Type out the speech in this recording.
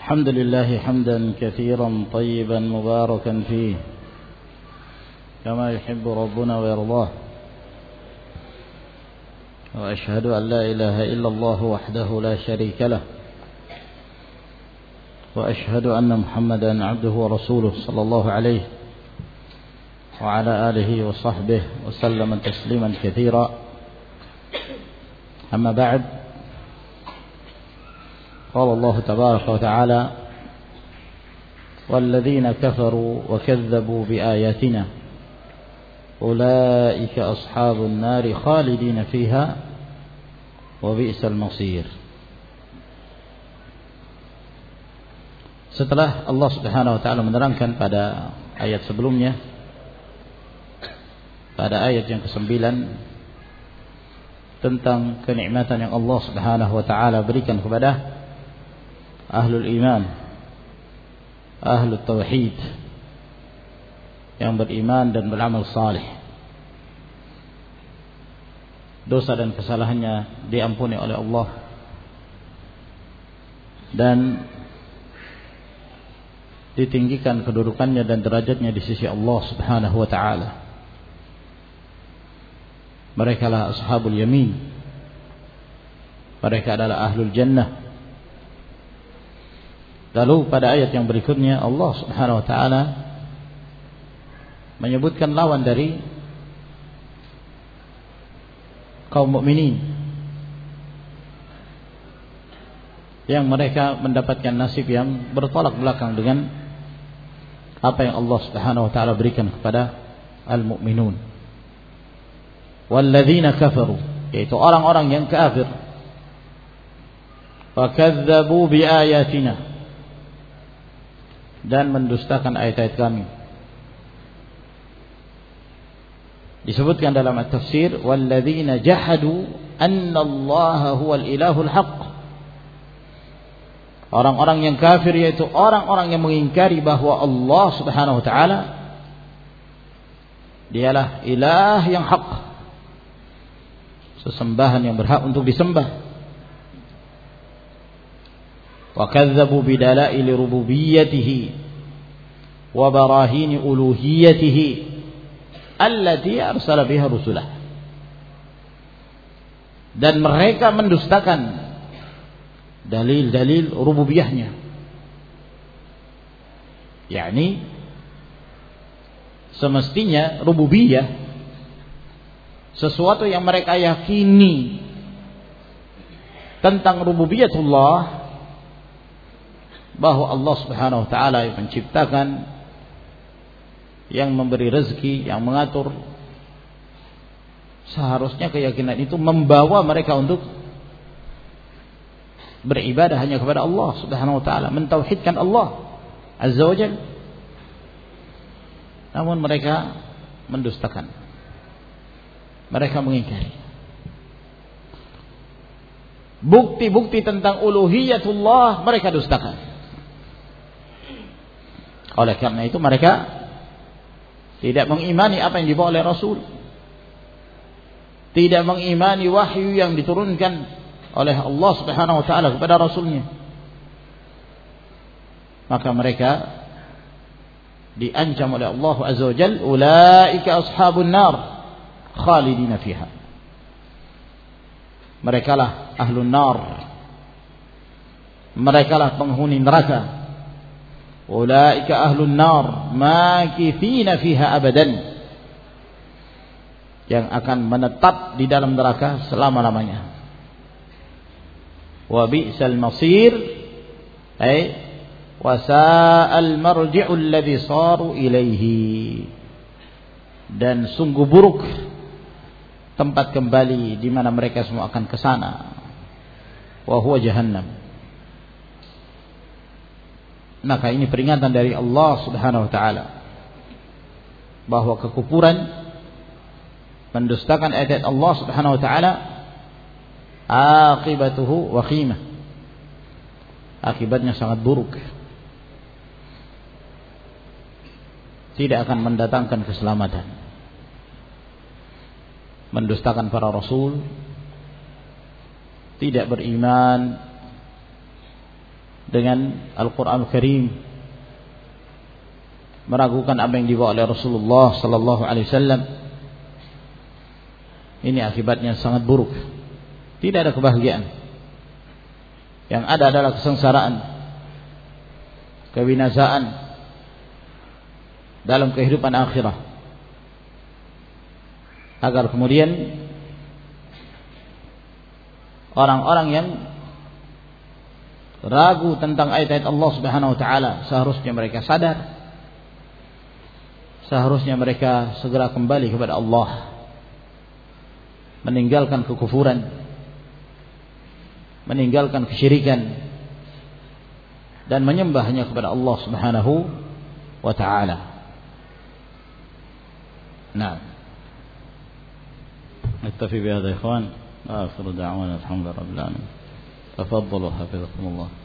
الحمد لله حمدا كثيرا طيبا مباركا فيه كما يحب ربنا ويرضاه، وأشهد أن لا إله إلا الله وحده لا شريك له، وأشهد أن محمدا عبده ورسوله صلى الله عليه وعلى آله وصحبه وسلم تسليما كثيرا. أما بعد، قال الله تبارك وتعالى: والذين كفروا وكذبوا بآياتنا أولئك أصحاب النار خالدين فيها وبئس المصير. Setelah Allah Subhanahu wa taala menerangkan pada ayat sebelumnya, pada ayat yang ke-9, tentang kenikmatan yang Allah Subhanahu wa taala berikan kepada ahlul iman, ahlul tauhid, yang beriman dan beramal saleh, dosa dan kesalahannya diampuni oleh Allah, dan ditinggikan kedudukannya dan derajatnya di sisi Allah Subhanahu wa taala. Mereka lah ashabul yamin, mereka adalah ahlul jannah. Lalu pada ayat yang berikutnya Allah Subhanahu wa taala menyebutkan lawan dari kaum mukminin yang mereka mendapatkan nasib yang bertolak belakang dengan apa yang Allah Subhanahu wa taala berikan kepada al-mu'minun. Walladzina kafaru, yaitu orang-orang yang kafir, wa kadzdzabu biayatina, dan mendustakan ayat-ayat kami. Disebutkan dalam at-tafsir, walladzina jahadu annallaha huwal ilahul haqq. Orang-orang yang kafir yaitu orang-orang yang mengingkari bahwa Allah Subhanahu wa taala dialah ilah yang hak, sesembahan yang berhak untuk disembah. Wa kadzdzabu bidalail rububiyyatihi wa barahin uluhiyyatihi allati arsala biha rusulah. Dan mereka mendustakan dalil-dalil rububiyahnya, yakni semestinya rububiyah, sesuatu yang mereka yakini tentang rububiyatullah, bahwa Allah Subhanahu wa taala yang menciptakan, yang memberi rezeki, yang mengatur. Seharusnya keyakinan itu membawa mereka untuk beribadah hanya kepada Allah Subhanahu wa taala, mentauhidkan Allah Azza wa Jalla. Namun mereka mendustakan, mereka mengingkari bukti-bukti tentang uluhiyatullah, mereka dustakan. Oleh karena itu mereka tidak mengimani apa yang dibawa oleh Rasul, tidak mengimani wahyu yang diturunkan oleh Allah Subhanahu wa taala kepada Rasulnya. Maka mereka diancam oleh Allah Azza wa Jalla, ulaika ashabun nar khalidina fiha. Mereka lah ahlun nar, mereka lah penghuni neraka. Ulaika ahlun nar makithina fiha abadan, yang akan menetap di dalam neraka selama-lamanya. Wa bi'sal masir, ay wa sa'al marji'u alladhi saru ilaihi, dan sungguh buruk tempat kembali di mana mereka semua akan ke sana. Wa huwa jahannam. Maka ini peringatan dari Allah Subhanahu wa taala bahwa kekufuran, mendustakan ayat Allah Subhanahu wa taala, akibatuhu wakhimah, akibatnya sangat buruk, tidak akan mendatangkan keselamatan. Mendustakan para rasul, tidak beriman dengan Al-Quran Al-Karim, meragukan apa yang dibawa oleh Rasulullah sallallahu alaihi wasallam, ini akibatnya sangat buruk. Tidak ada kebahagiaan. Yang ada adalah kesengsaraan, kebinasaan dalam kehidupan akhirat. Agar kemudian orang-orang yang ragu tentang ayat-ayat Allah Subhanahu wa taala, seharusnya mereka sadar, seharusnya mereka segera kembali kepada Allah, meninggalkan kekufuran, meninggalkan kesyirikan, dan menyembah hanya kepada Allah Subhanahu wa taala. Nah, نكتفي بهذا يا إخوان. آخر دعوانا الحمد لله رب العالمين. تفضلوا حفظكم الله.